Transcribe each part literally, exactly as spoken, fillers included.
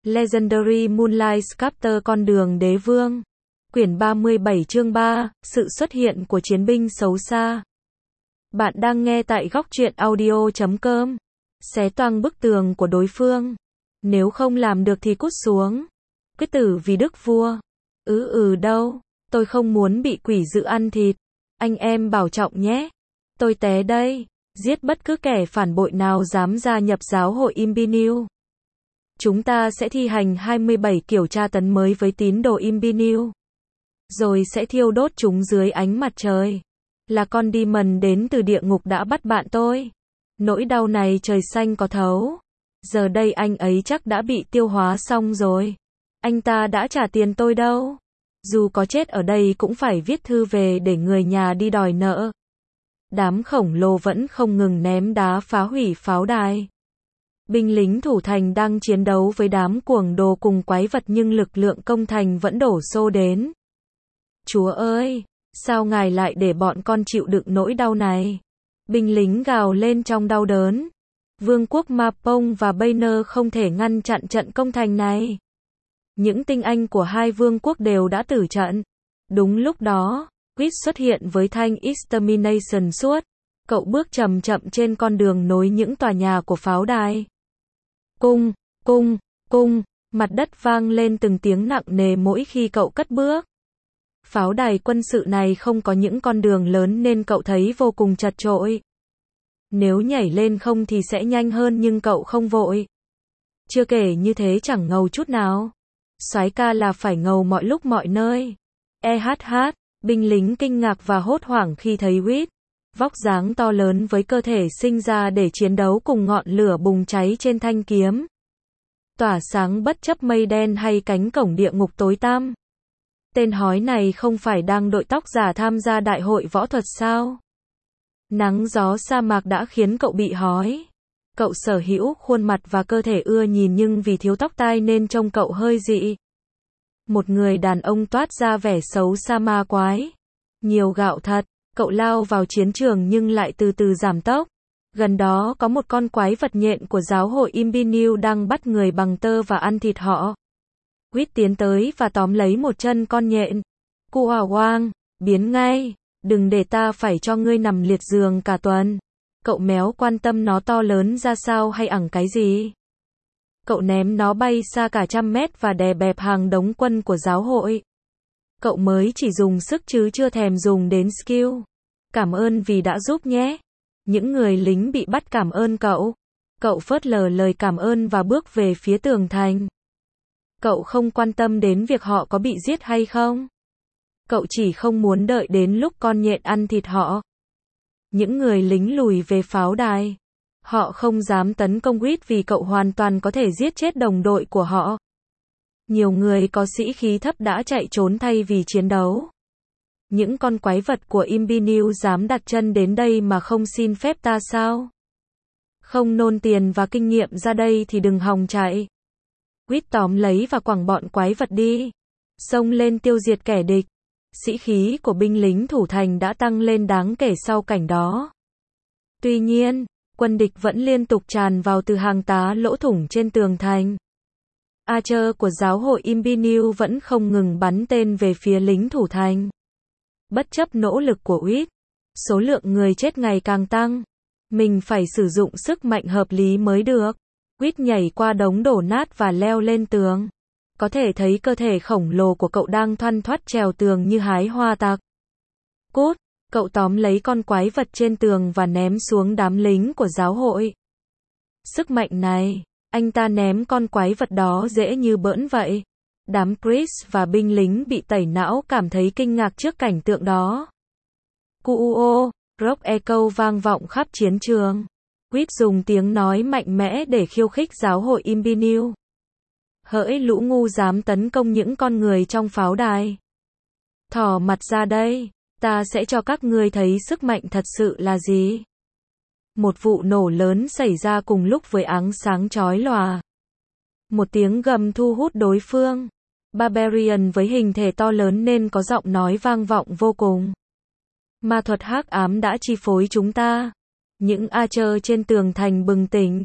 Legendary Moonlight Sculptor Con đường đế vương. Quyển ba mươi bảy chương ba, sự xuất hiện của chiến binh xấu xa. Bạn đang nghe tại góc truyện audio chấm com. Xé toang bức tường của đối phương. Nếu không làm được thì cút xuống. Quyết tử vì đức vua. Ừ ừ đâu, tôi không muốn bị quỷ dữ ăn thịt. Anh em bảo trọng nhé. Tôi té đây. Giết bất cứ kẻ phản bội nào dám gia nhập giáo hội Imbinew. Chúng ta sẽ thi hành hai mươi bảy kiểu tra tấn mới với tín đồ Imbinew. Rồi sẽ thiêu đốt chúng dưới ánh mặt trời. Là con demon đến từ địa ngục đã bắt bạn tôi. Nỗi đau này trời xanh có thấu. Giờ đây anh ấy chắc đã bị tiêu hóa xong rồi. Anh ta đã trả tiền tôi đâu. Dù có chết ở đây cũng phải viết thư về để người nhà đi đòi nợ. Đám khổng lồ vẫn không ngừng ném đá phá hủy pháo đài. Binh lính thủ thành đang chiến đấu với đám cuồng đồ cùng quái vật nhưng lực lượng công thành vẫn đổ xô đến. Chúa ơi, sao ngài lại để bọn con chịu đựng nỗi đau này? Binh lính gào lên trong đau đớn. Vương quốc Mapong và Banner không thể ngăn chặn trận công thành này. Những tinh anh của hai vương quốc đều đã tử trận. Đúng lúc đó, Quýt xuất hiện với thanh Extermination suốt. Cậu bước chậm chậm trên con đường nối những tòa nhà của pháo đài. Cung, cung, cung, mặt đất vang lên từng tiếng nặng nề mỗi khi cậu cất bước. Pháo đài quân sự này không có những con đường lớn nên cậu thấy vô cùng chật chội. Nếu nhảy lên không thì sẽ nhanh hơn nhưng cậu không vội. Chưa kể như thế chẳng ngầu chút nào. Soái ca là phải ngầu mọi lúc mọi nơi. E hát hát, binh lính kinh ngạc và hốt hoảng khi thấy Quýt. Vóc dáng to lớn với cơ thể sinh ra để chiến đấu cùng ngọn lửa bùng cháy trên thanh kiếm. Tỏa sáng bất chấp mây đen hay cánh cổng địa ngục tối tăm. Tên hói này không phải đang đội tóc giả tham gia đại hội võ thuật sao? Nắng gió sa mạc đã khiến cậu bị hói. Cậu sở hữu khuôn mặt và cơ thể ưa nhìn nhưng vì thiếu tóc tai nên trông cậu hơi dị. Một người đàn ông toát ra vẻ xấu xa ma quái. Nhiều gạo thật. Cậu lao vào chiến trường nhưng lại từ từ giảm tốc. Gần đó có một con quái vật nhện của giáo hội Imbinew đang bắt người bằng tơ và ăn thịt họ. Quýt tiến tới và tóm lấy một chân con nhện. Cu à quang, biến ngay, đừng để ta phải cho ngươi nằm liệt giường cả tuần. Cậu méo quan tâm nó to lớn ra sao hay ẳng cái gì. Cậu ném nó bay xa cả trăm mét và đè bẹp hàng đống quân của giáo hội. Cậu mới chỉ dùng sức chứ chưa thèm dùng đến skill. Cảm ơn vì đã giúp nhé. Những người lính bị bắt cảm ơn cậu. Cậu phớt lờ lời cảm ơn và bước về phía tường thành. Cậu không quan tâm đến việc họ có bị giết hay không. Cậu chỉ không muốn đợi đến lúc con nhện ăn thịt họ. Những người lính lùi về pháo đài. Họ không dám tấn công Quýt vì cậu hoàn toàn có thể giết chết đồng đội của họ. Nhiều người có sĩ khí thấp đã chạy trốn thay vì chiến đấu. Những con quái vật của Imbinew dám đặt chân đến đây mà không xin phép ta sao? Không nôn tiền và kinh nghiệm ra đây thì đừng hòng chạy. Quýt tóm lấy và quẳng bọn quái vật đi. Xông lên tiêu diệt kẻ địch. Sĩ khí của binh lính thủ thành đã tăng lên đáng kể sau cảnh đó. Tuy nhiên, quân địch vẫn liên tục tràn vào từ hàng tá lỗ thủng trên tường thành. Archer của giáo hội Imbinew vẫn không ngừng bắn tên về phía lính thủ thành. Bất chấp nỗ lực của Quýt, số lượng người chết ngày càng tăng. Mình phải sử dụng sức mạnh hợp lý mới được. Quýt nhảy qua đống đổ nát và leo lên tường. Có thể thấy cơ thể khổng lồ của cậu đang thoăn thoắt trèo tường như hái hoa tặc. Cút, cậu tóm lấy con quái vật trên tường và ném xuống đám lính của giáo hội. Sức mạnh này, anh ta ném con quái vật đó dễ như bỡn vậy. Đám priest và binh lính bị tẩy não cảm thấy kinh ngạc trước cảnh tượng đó. Cuo, rock echo vang vọng khắp chiến trường. Quýt dùng tiếng nói mạnh mẽ để khiêu khích giáo hội Imbinew. Hỡi lũ ngu dám tấn công những con người trong pháo đài. Thò mặt ra đây, ta sẽ cho các ngươi thấy sức mạnh thật sự là gì. Một vụ nổ lớn xảy ra cùng lúc với ánh sáng chói lòa. Một tiếng gầm thu hút đối phương. Barbarian với hình thể to lớn nên có giọng nói vang vọng vô cùng. Ma thuật hắc ám đã chi phối chúng ta. Những Archer trên tường thành bừng tỉnh.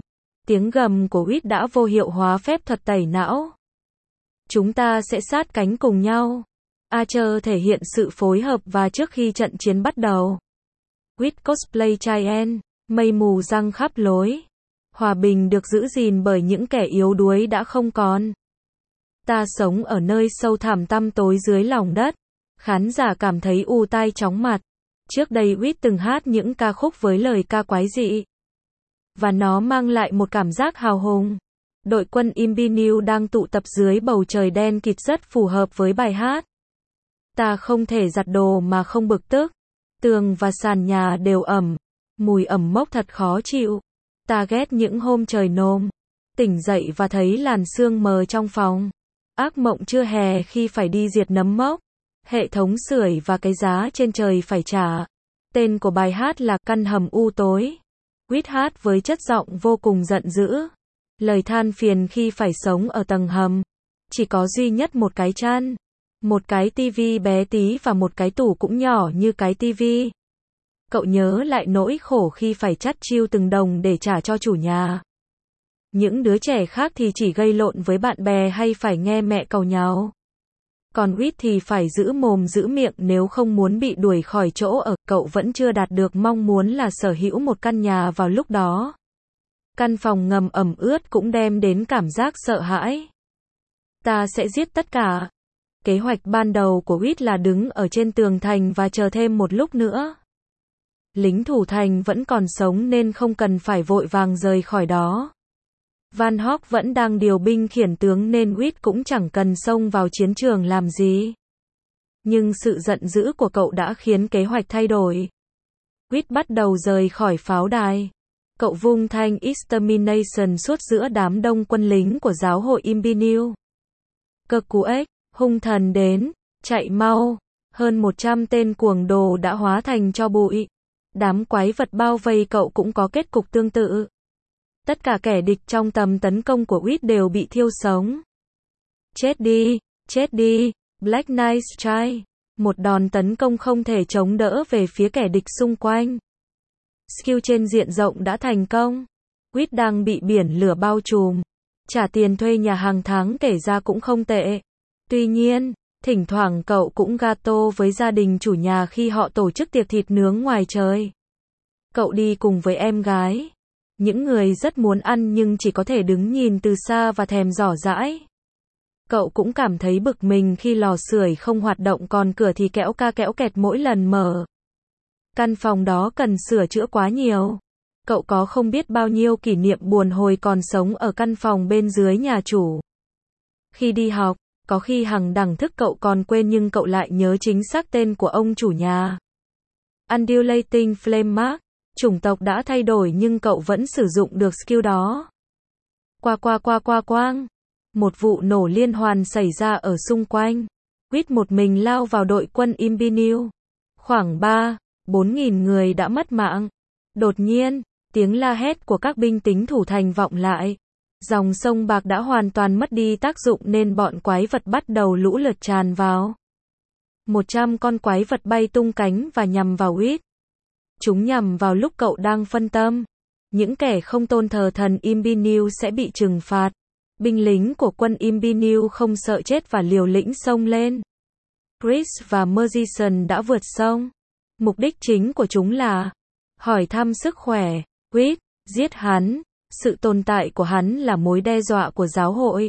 Tiếng gầm của Whit đã vô hiệu hóa phép thuật tẩy não. Chúng ta sẽ sát cánh cùng nhau. Archer thể hiện sự phối hợp và trước khi trận chiến bắt đầu. Whit cosplay Giant, mây mù giăng khắp lối. Hòa bình được giữ gìn bởi những kẻ yếu đuối đã không còn. Ta sống ở nơi sâu thẳm tăm tối dưới lòng đất. Khán giả cảm thấy u tai chóng mặt. Trước đây Whit từng hát những ca khúc với lời ca quái dị. Và nó mang lại một cảm giác hào hùng. Đội quân Inbineo đang tụ tập dưới bầu trời đen kịt rất phù hợp với bài hát. Ta không thể giặt đồ mà không bực tức. Tường và sàn nhà đều ẩm. Mùi ẩm mốc thật khó chịu. Ta ghét những hôm trời nồm. Tỉnh dậy và thấy làn sương mờ trong phòng. Ác mộng trưa hè khi phải đi diệt nấm mốc. Hệ thống sưởi và cái giá trên trời phải trả. Tên của bài hát là Căn hầm u tối. Whit hát với chất giọng vô cùng giận dữ. Lời than phiền khi phải sống ở tầng hầm. Chỉ có duy nhất một cái chăn. Một cái tivi bé tí và một cái tủ cũng nhỏ như cái tivi. Cậu nhớ lại nỗi khổ khi phải chắt chiu từng đồng để trả cho chủ nhà. Những đứa trẻ khác thì chỉ gây lộn với bạn bè hay phải nghe mẹ càu nhàu. Còn Whit thì phải giữ mồm giữ miệng nếu không muốn bị đuổi khỏi chỗ ở. Cậu vẫn chưa đạt được mong muốn là sở hữu một căn nhà vào lúc đó. Căn phòng ngầm ẩm ướt cũng đem đến cảm giác sợ hãi. Ta sẽ giết tất cả. Kế hoạch ban đầu của Whit là đứng ở trên tường thành và chờ thêm một lúc nữa. Lính thủ thành vẫn còn sống nên không cần phải vội vàng rời khỏi đó. Van Hok vẫn đang điều binh khiển tướng nên Whit cũng chẳng cần xông vào chiến trường làm gì. Nhưng sự giận dữ của cậu đã khiến kế hoạch thay đổi. Whit bắt đầu rời khỏi pháo đài. Cậu vung thanh Extermination suốt giữa đám đông quân lính của giáo hội Inbineo. Cực cú ếch, hung thần đến, chạy mau. Hơn một trăm tên cuồng đồ đã hóa thành tro bụi. Đám quái vật bao vây cậu cũng có kết cục tương tự. Tất cả kẻ địch trong tầm tấn công của Whit đều bị thiêu sống. Chết đi, chết đi, Black Knight Strike. Một đòn tấn công không thể chống đỡ về phía kẻ địch xung quanh. Skill trên diện rộng đã thành công. Whit đang bị biển lửa bao trùm. Trả tiền thuê nhà hàng tháng kể ra cũng không tệ. Tuy nhiên, thỉnh thoảng cậu cũng gato với gia đình chủ nhà khi họ tổ chức tiệc thịt nướng ngoài trời. Cậu đi cùng với em gái. Những người rất muốn ăn nhưng chỉ có thể đứng nhìn từ xa và thèm rỏ rãi. Cậu cũng cảm thấy bực mình khi lò sưởi không hoạt động còn cửa thì kẽo ca kẽo kẹt mỗi lần mở. Căn phòng đó cần sửa chữa quá nhiều. Cậu có không biết bao nhiêu kỷ niệm buồn hồi còn sống ở căn phòng bên dưới nhà chủ. Khi đi học, có khi hằng đẳng thức cậu còn quên nhưng cậu lại nhớ chính xác tên của ông chủ nhà. Undulating Flame Mark. Chủng tộc đã thay đổi nhưng cậu vẫn sử dụng được skill đó. Qua qua qua qua quang. Một vụ nổ liên hoàn xảy ra ở xung quanh. Whit một mình lao vào đội quân Inbineo. Khoảng ba, bốn nghìn người đã mất mạng. Đột nhiên, tiếng la hét của các binh lính thủ thành vọng lại. Dòng sông bạc đã hoàn toàn mất đi tác dụng nên bọn quái vật bắt đầu lũ lượt tràn vào. Một trăm con quái vật bay tung cánh và nhằm vào Whit. Chúng nhằm vào lúc cậu đang phân tâm. Những kẻ không tôn thờ thần Inbineo sẽ bị trừng phạt. Binh lính của quân Inbineo không sợ chết và liều lĩnh xông lên. Chris và Murchison đã vượt sông. Mục đích chính của chúng là hỏi thăm sức khỏe, Whit, giết hắn. Sự tồn tại của hắn là mối đe dọa của giáo hội.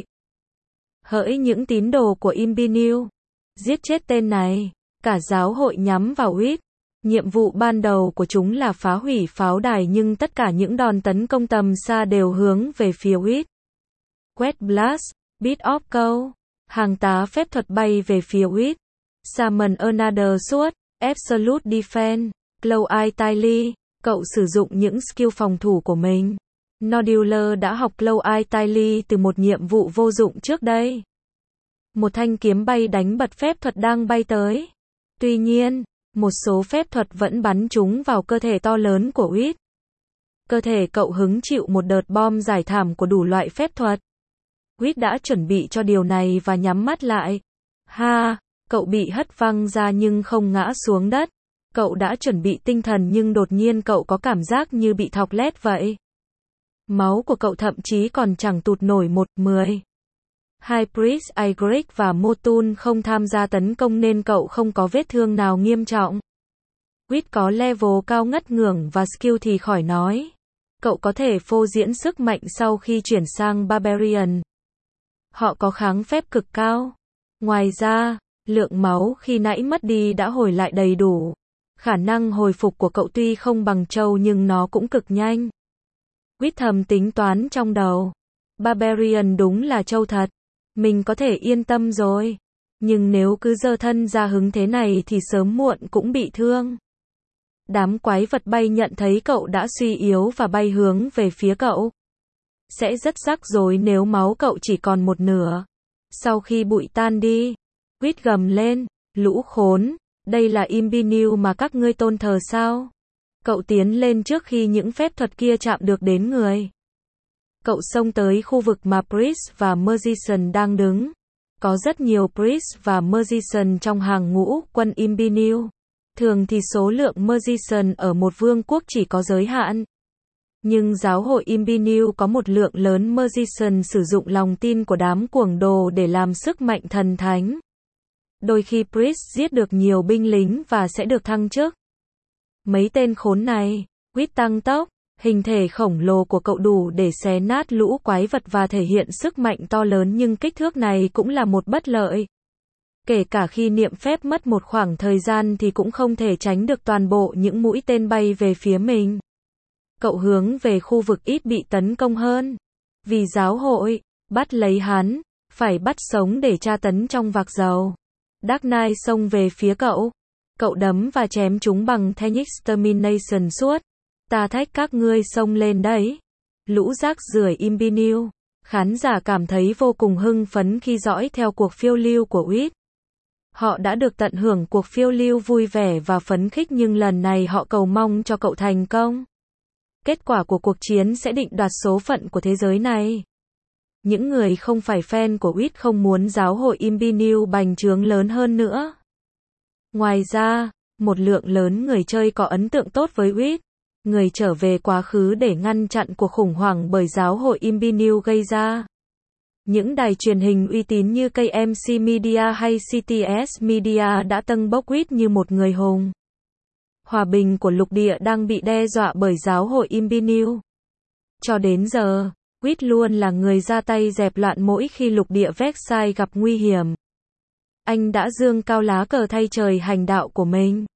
Hỡi những tín đồ của Inbineo, giết chết tên này. Cả giáo hội nhắm vào Whit. Nhiệm vụ ban đầu của chúng là phá hủy pháo đài nhưng tất cả những đòn tấn công tầm xa đều hướng về phía Whit. Quét Blast, Beat of Cold. Hàng tá phép thuật bay về phía Whit. Summon Another Sword, Absolute Defense, Glow Eye Tiley. Cậu sử dụng những skill phòng thủ của mình. Nodular đã học Glow Eye Tiley từ một nhiệm vụ vô dụng trước đây. Một thanh kiếm bay đánh bật phép thuật đang bay tới. Tuy nhiên, một số phép thuật vẫn bắn chúng vào cơ thể to lớn của Whit. Cơ thể cậu hứng chịu một đợt bom giải thảm của đủ loại phép thuật. Whit đã chuẩn bị cho điều này và nhắm mắt lại. Ha, cậu bị hất văng ra nhưng không ngã xuống đất. Cậu đã chuẩn bị tinh thần nhưng đột nhiên cậu có cảm giác như bị thọc lét vậy. Máu của cậu thậm chí còn chẳng tụt nổi một mười. Hai Priest Ygritte và Mortul không tham gia tấn công nên cậu không có vết thương nào nghiêm trọng. Quýt có level cao ngất ngưởng và skill thì khỏi nói. Cậu có thể phô diễn sức mạnh sau khi chuyển sang Barbarian. Họ có kháng phép cực cao. Ngoài ra, lượng máu khi nãy mất đi đã hồi lại đầy đủ. Khả năng hồi phục của cậu tuy không bằng trâu nhưng nó cũng cực nhanh. Quýt thầm tính toán trong đầu. Barbarian đúng là trâu thật. Mình có thể yên tâm rồi. Nhưng nếu cứ giơ thân ra hứng thế này thì sớm muộn cũng bị thương. Đám quái vật bay nhận thấy cậu đã suy yếu và bay hướng về phía cậu. Sẽ rất rắc rối nếu máu cậu chỉ còn một nửa. Sau khi bụi tan đi, Quýt gầm lên, lũ khốn, đây là Imbiniu mà các ngươi tôn thờ sao? Cậu tiến lên trước khi những phép thuật kia chạm được đến người. Cậu xông tới khu vực mà Priest và Magician đang đứng. Có rất nhiều Priest và Magician trong hàng ngũ quân Imbiniu. Thường thì số lượng Magician ở một vương quốc chỉ có giới hạn. Nhưng giáo hội Imbiniu có một lượng lớn Magician sử dụng lòng tin của đám cuồng đồ để làm sức mạnh thần thánh. Đôi khi Priest giết được nhiều binh lính và sẽ được thăng chức. Mấy tên khốn này, Quýt tăng tốc, hình thể khổng lồ của cậu đủ để xé nát lũ quái vật và thể hiện sức mạnh to lớn nhưng kích thước này cũng là một bất lợi. Kể cả khi niệm phép mất một khoảng thời gian thì cũng không thể tránh được toàn bộ những mũi tên bay về phía mình. Cậu hướng về khu vực ít bị tấn công hơn. Vì giáo hội, bắt lấy hắn, phải bắt sống để tra tấn trong vạc dầu. Dark Knight xông về phía cậu. Cậu đấm và chém chúng bằng Thanh Extermination suốt. Ta thách các ngươi xông lên đấy. Lũ rác rưởi Imbiniu. Khán giả cảm thấy vô cùng hưng phấn khi dõi theo cuộc phiêu lưu của Quýt. Họ đã được tận hưởng cuộc phiêu lưu vui vẻ và phấn khích nhưng lần này họ cầu mong cho cậu thành công. Kết quả của cuộc chiến sẽ định đoạt số phận của thế giới này. Những người không phải fan của Quýt không muốn giáo hội Imbiniu bành trướng lớn hơn nữa. Ngoài ra, một lượng lớn người chơi có ấn tượng tốt với Quýt. Người trở về quá khứ để ngăn chặn cuộc khủng hoảng bởi giáo hội Imbiniu gây ra. Những đài truyền hình uy tín như K M C Media hay C T S Media đã tâng bốc Quýt như một người hùng. Hòa bình của lục địa đang bị đe dọa bởi giáo hội Imbiniu. Cho đến giờ, Quýt luôn là người ra tay dẹp loạn mỗi khi lục địa Versailles gặp nguy hiểm. Anh đã giương cao lá cờ thay trời hành đạo của mình.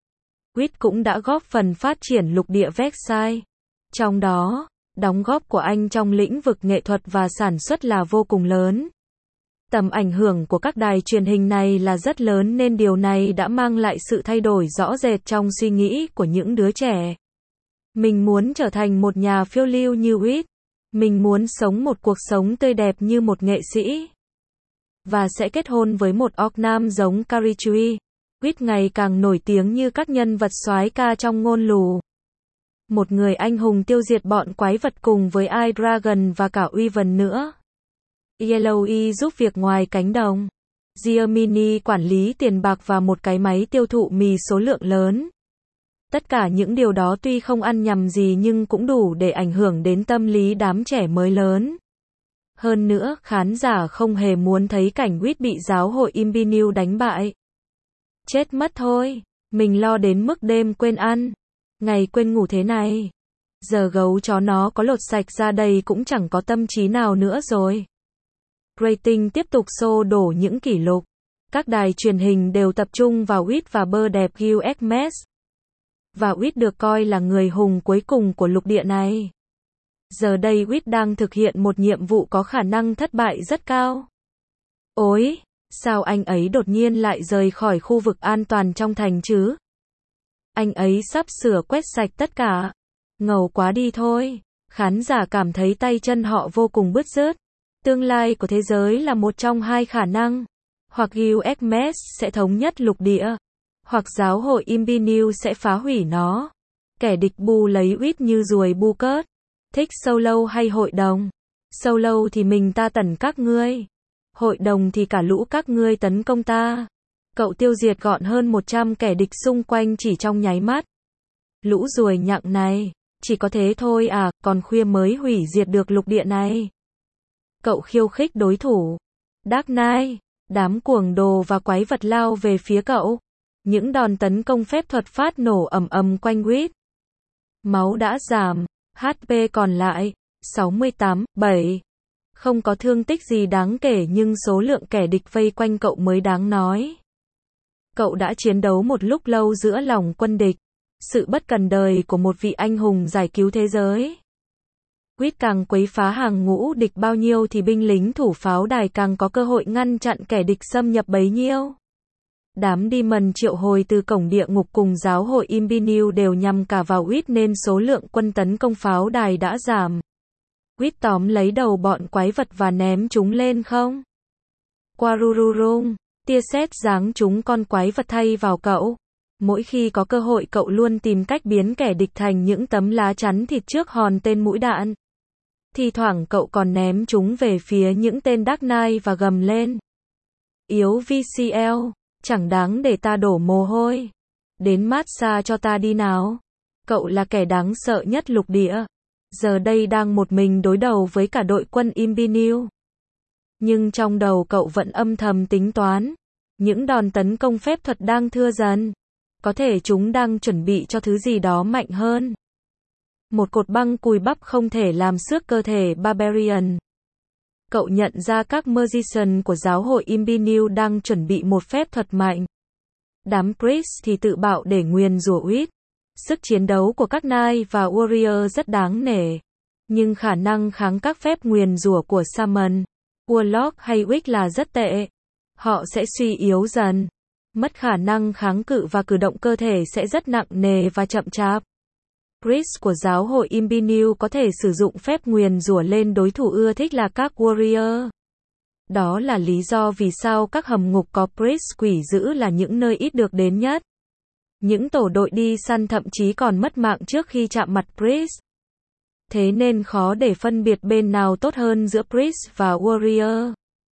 Quýt cũng đã góp phần phát triển lục địa Versailles. Trong đó, đóng góp của anh trong lĩnh vực nghệ thuật và sản xuất là vô cùng lớn. Tầm ảnh hưởng của các đài truyền hình này là rất lớn nên điều này đã mang lại sự thay đổi rõ rệt trong suy nghĩ của những đứa trẻ. Mình muốn trở thành một nhà phiêu lưu như Quýt. Mình muốn sống một cuộc sống tươi đẹp như một nghệ sĩ. Và sẽ kết hôn với một orc nam giống Carrie. Quýt ngày càng nổi tiếng như các nhân vật soái ca trong ngôn lù. Một người anh hùng tiêu diệt bọn quái vật cùng với Eye Dragon và cả Wyvern nữa. Yellowy giúp việc ngoài cánh đồng. Giamini quản lý tiền bạc và một cái máy tiêu thụ mì số lượng lớn. Tất cả những điều đó tuy không ăn nhầm gì nhưng cũng đủ để ảnh hưởng đến tâm lý đám trẻ mới lớn. Hơn nữa, khán giả không hề muốn thấy cảnh Quýt bị giáo hội Imbiniu đánh bại. Chết mất thôi, mình lo đến mức đêm quên ăn, ngày quên ngủ thế này. Giờ gấu chó nó có lột sạch ra đây cũng chẳng có tâm trí nào nữa rồi. Rating tiếp tục xô đổ những kỷ lục. Các đài truyền hình đều tập trung vào Quýt và bơ đẹp Gilgamesh. Và Quýt được coi là người hùng cuối cùng của lục địa này. Giờ đây Quýt đang thực hiện một nhiệm vụ có khả năng thất bại rất cao. Ôi, sao anh ấy đột nhiên lại rời khỏi khu vực an toàn trong thành chứ? Anh ấy sắp sửa quét sạch tất cả. Ngầu quá đi thôi. Khán giả cảm thấy tay chân họ vô cùng bứt rứt. Tương lai của thế giới là một trong hai khả năng. Hoặc Gilgamesh sẽ thống nhất lục địa. Hoặc giáo hội Imbiniu sẽ phá hủy nó. Kẻ địch bu lấy Quýt như ruồi bu cớt. Thích solo hay hội đồng? Solo thì mình ta tẩn các ngươi. Hội đồng thì cả lũ các ngươi tấn công ta. Cậu tiêu diệt gọn hơn một trăm kẻ địch xung quanh chỉ trong nháy mắt. Lũ ruồi nhặng này, Chỉ có thế thôi à, còn khuya mới hủy diệt được lục địa này. Cậu khiêu khích đối thủ. Dark Knight, đám cuồng đồ và quái vật lao về phía cậu. Những đòn tấn công phép thuật phát nổ ầm ầm quanh Reed. Máu đã giảm, hát pê còn lại, sáu mươi tám, bảy. Không có thương tích gì đáng kể nhưng số lượng kẻ địch vây quanh cậu mới đáng nói. Cậu đã chiến đấu một lúc lâu giữa lòng quân địch. Sự bất cần đời của một vị anh hùng giải cứu thế giới. Reed càng quấy phá hàng ngũ địch bao nhiêu thì binh lính thủ pháo đài càng có cơ hội ngăn chặn kẻ địch xâm nhập bấy nhiêu. Đám Demon triệu hồi từ cổng địa ngục cùng giáo hội Inbiniu đều nhằm cả vào Reed nên số lượng quân tấn công pháo đài đã giảm. Reed tóm lấy đầu bọn quái vật và ném chúng lên không. Quarururung, tia sét giáng chúng con quái vật thay vào cậu. Mỗi khi có cơ hội cậu luôn tìm cách biến kẻ địch thành những tấm lá chắn thịt trước hòn tên mũi đạn. Thì thoảng cậu còn ném chúng về phía những tên Dark Knight và gầm lên. Yếu vê xê lờ, chẳng đáng để ta đổ mồ hôi. Đến massage cho ta đi nào. Cậu là kẻ đáng sợ nhất lục địa. Giờ đây đang một mình đối đầu với cả đội quân Inbiniu. Nhưng trong đầu cậu vẫn âm thầm tính toán. Những đòn tấn công phép thuật đang thưa dần. Có thể chúng đang chuẩn bị cho thứ gì đó mạnh hơn. Một cột băng cùi bắp không thể làm xước cơ thể Barbarian. Cậu nhận ra các magician của giáo hội Inbiniu đang chuẩn bị một phép thuật mạnh. Đám priest thì tự bạo để nguyền rủa Reed. Sức chiến đấu của các knight và warrior rất đáng nể. Nhưng khả năng kháng các phép nguyền rủa của Shaman, Warlock hay Witch là rất tệ. Họ sẽ suy yếu dần. Mất khả năng kháng cự và cử động cơ thể sẽ rất nặng nề và chậm chạp. Priest của giáo hội Inbiniu có thể sử dụng phép nguyền rủa lên đối thủ ưa thích là các warrior. Đó là lý do vì sao các hầm ngục có priest quỷ dữ là những nơi ít được đến nhất. Những tổ đội đi săn thậm chí còn mất mạng trước khi chạm mặt priest. Thế nên khó để phân biệt bên nào tốt hơn giữa priest và warrior.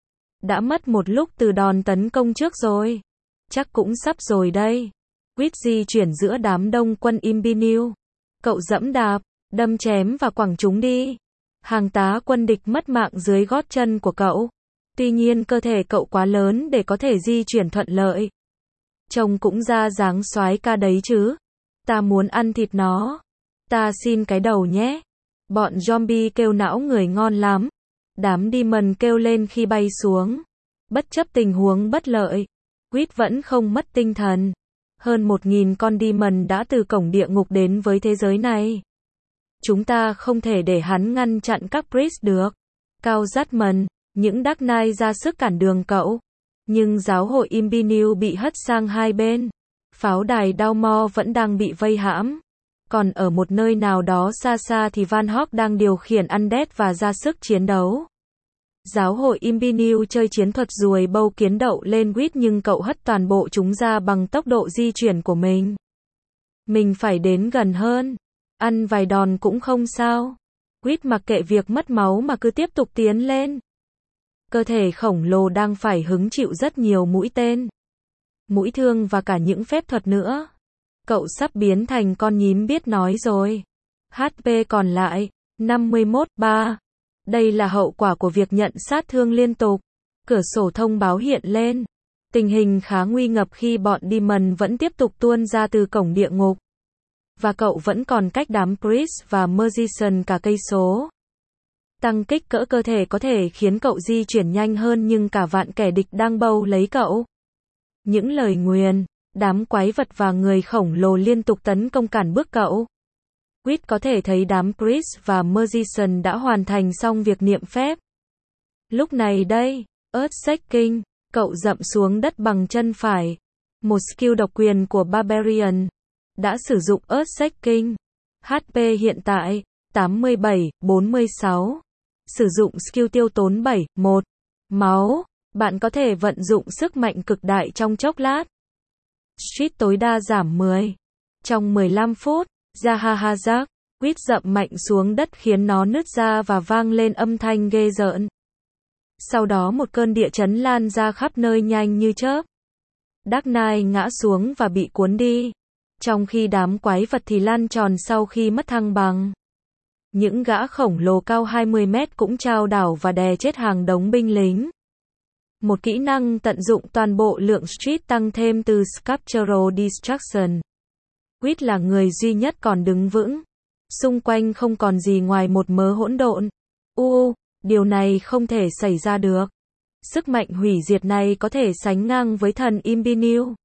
Đã mất một lúc từ đòn tấn công trước rồi. Chắc cũng sắp rồi đây. Reed di chuyển giữa đám đông quân Inbiniu. Cậu dẫm đạp, đâm chém và quẳng chúng đi. Hàng tá quân địch mất mạng dưới gót chân của cậu. Tuy nhiên cơ thể cậu quá lớn để có thể di chuyển thuận lợi. Trông cũng ra dáng soái ca đấy chứ. Ta muốn ăn thịt nó. Ta xin cái đầu nhé. Bọn zombie kêu não người ngon lắm. Đám demon kêu lên khi bay xuống. Bất chấp tình huống bất lợi, Reed vẫn không mất tinh thần. Hơn một nghìn con demon đã từ cổng địa ngục đến với thế giới này. Chúng ta không thể để hắn ngăn chặn các priest được. Cao Zatman, những Dark Knight ra sức cản đường cậu. Nhưng giáo hội Inbiniu bị hất sang hai bên. Pháo đài Daumor vẫn đang bị vây hãm. Còn ở một nơi nào đó xa xa thì Van Hawk đang điều khiển Undead và ra sức chiến đấu. Giáo hội Inbiniu chơi chiến thuật ruồi bâu kiến đậu lên Reed nhưng cậu hất toàn bộ chúng ra bằng tốc độ di chuyển của mình. Mình phải đến gần hơn. Ăn vài đòn cũng không sao. Reed mặc kệ việc mất máu mà cứ tiếp tục tiến lên. Cơ thể khổng lồ đang phải hứng chịu rất nhiều mũi tên, mũi thương và cả những phép thuật nữa. Cậu sắp biến thành con nhím biết nói rồi. hát pê còn lại, năm mươi mốt, ba. Đây là hậu quả của việc nhận sát thương liên tục. Cửa sổ thông báo hiện lên. Tình hình khá nguy ngập khi bọn demon vẫn tiếp tục tuôn ra từ cổng địa ngục. Và cậu vẫn còn cách đám priest và magician cả cây số. Tăng kích cỡ cơ thể có thể khiến cậu di chuyển nhanh hơn nhưng cả vạn kẻ địch đang bâu lấy cậu. Những lời nguyền, đám quái vật và người khổng lồ liên tục tấn công cản bước cậu. Reed có thể thấy đám priest và magician đã hoàn thành xong việc niệm phép. Lúc này đây, Earthshaking, cậu dậm xuống đất bằng chân phải. Một skill độc quyền của Barbarian. Đã sử dụng Earthshaking. hát pê hiện tại, tám mươi bảy, bốn mươi sáu. Sử dụng skill tiêu tốn bảy, một. Máu. Bạn có thể vận dụng sức mạnh cực đại trong chốc lát. Street tối đa giảm mười. Trong mười lăm phút, Zahahazak, Reed dậm mạnh xuống đất khiến nó nứt ra và vang lên âm thanh ghê rợn. Sau đó một cơn địa chấn lan ra khắp nơi nhanh như chớp. Dark Knight ngã xuống và bị cuốn đi. Trong khi đám quái vật thì lăn tròn sau khi mất thăng bằng. Những gã khổng lồ cao hai mươi mét cũng trao đảo và đè chết hàng đống binh lính. Một kỹ năng tận dụng toàn bộ lượng street tăng thêm từ Sculptural Destruction. Quýt là người duy nhất còn đứng vững. Xung quanh không còn gì ngoài một mớ hỗn độn. U, điều này không thể xảy ra được. Sức mạnh hủy diệt này có thể sánh ngang với thần Imbiniu.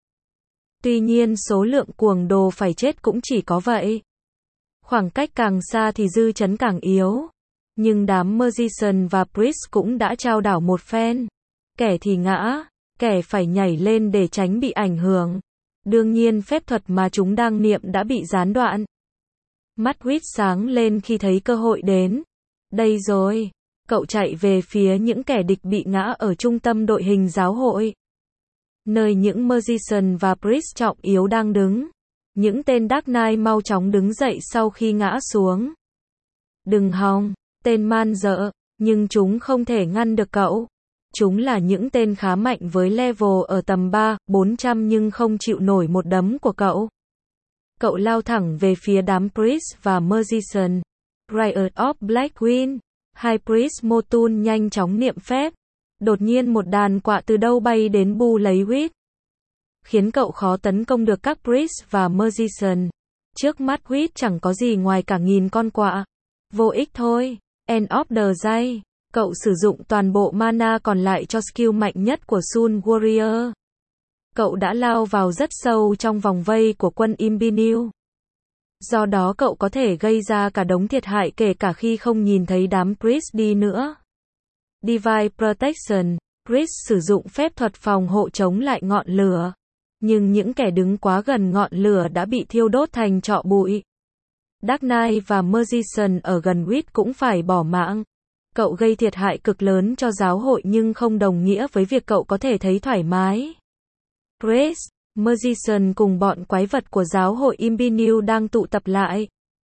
Tuy nhiên số lượng cuồng đồ phải chết cũng chỉ có vậy. Khoảng cách càng xa thì dư chấn càng yếu. Nhưng đám Magician và Priest cũng đã trao đảo một phen. Kẻ thì ngã, kẻ phải nhảy lên để tránh bị ảnh hưởng. Đương nhiên phép thuật mà chúng đang niệm đã bị gián đoạn. Mắt Huyết sáng lên khi thấy cơ hội đến. Đây rồi. Cậu chạy về phía những kẻ địch bị ngã ở trung tâm đội hình giáo hội. Nơi những Magician và Priest trọng yếu đang đứng. Những tên Dark Knight mau chóng đứng dậy sau khi ngã xuống. Đừng hòng, tên man dợ, nhưng chúng không thể ngăn được cậu. Chúng là những tên khá mạnh với level ở tầm ba, bốn trăm nhưng không chịu nổi một đấm của cậu. Cậu lao thẳng về phía đám Priest và Magician. Riot of Black Queen. Hai Priest Motun nhanh chóng niệm phép. Đột nhiên một đàn quạ từ đâu bay đến bu lấy Huyết. Khiến cậu khó tấn công được các Priest và Magician. Trước mắt Huyết chẳng có gì ngoài cả nghìn con quạ. Vô ích thôi. End of the day. Cậu sử dụng toàn bộ mana còn lại cho skill mạnh nhất của Soul Warrior. Cậu đã lao vào rất sâu trong vòng vây của quân Imbiniu. Do đó cậu có thể gây ra cả đống thiệt hại kể cả khi không nhìn thấy đám Priest đi nữa. Divine Protection. Priest sử dụng phép thuật phòng hộ chống lại ngọn lửa. Nhưng những kẻ đứng quá gần ngọn lửa đã bị thiêu đốt thành tro bụi. Dark Knight và Magician ở gần Huyết cũng phải bỏ mạng. Cậu gây thiệt hại cực lớn cho giáo hội nhưng không đồng nghĩa với việc cậu có thể thấy thoải mái. Priest, Magician cùng bọn quái vật của giáo hội Imbiniu đang tụ tập lại.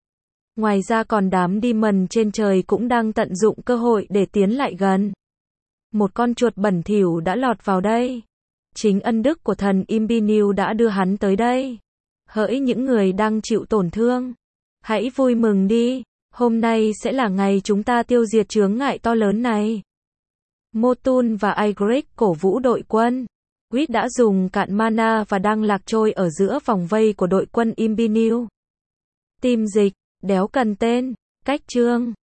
Ngoài ra còn đám Demon trên trời cũng đang tận dụng cơ hội để tiến lại gần. Một con chuột bẩn thỉu đã lọt vào đây. Chính ân đức của thần Imbiniu đã đưa hắn tới đây. Hỡi những người đang chịu tổn thương, hãy vui mừng đi. Hôm nay sẽ là ngày chúng ta tiêu diệt chướng ngại to lớn này. Motun và Ygritte cổ vũ đội quân. Huyết đã dùng cạn mana và đang lạc trôi ở giữa vòng vây của đội quân Imbiniu. Team dịch, đéo cần tên, cách chương.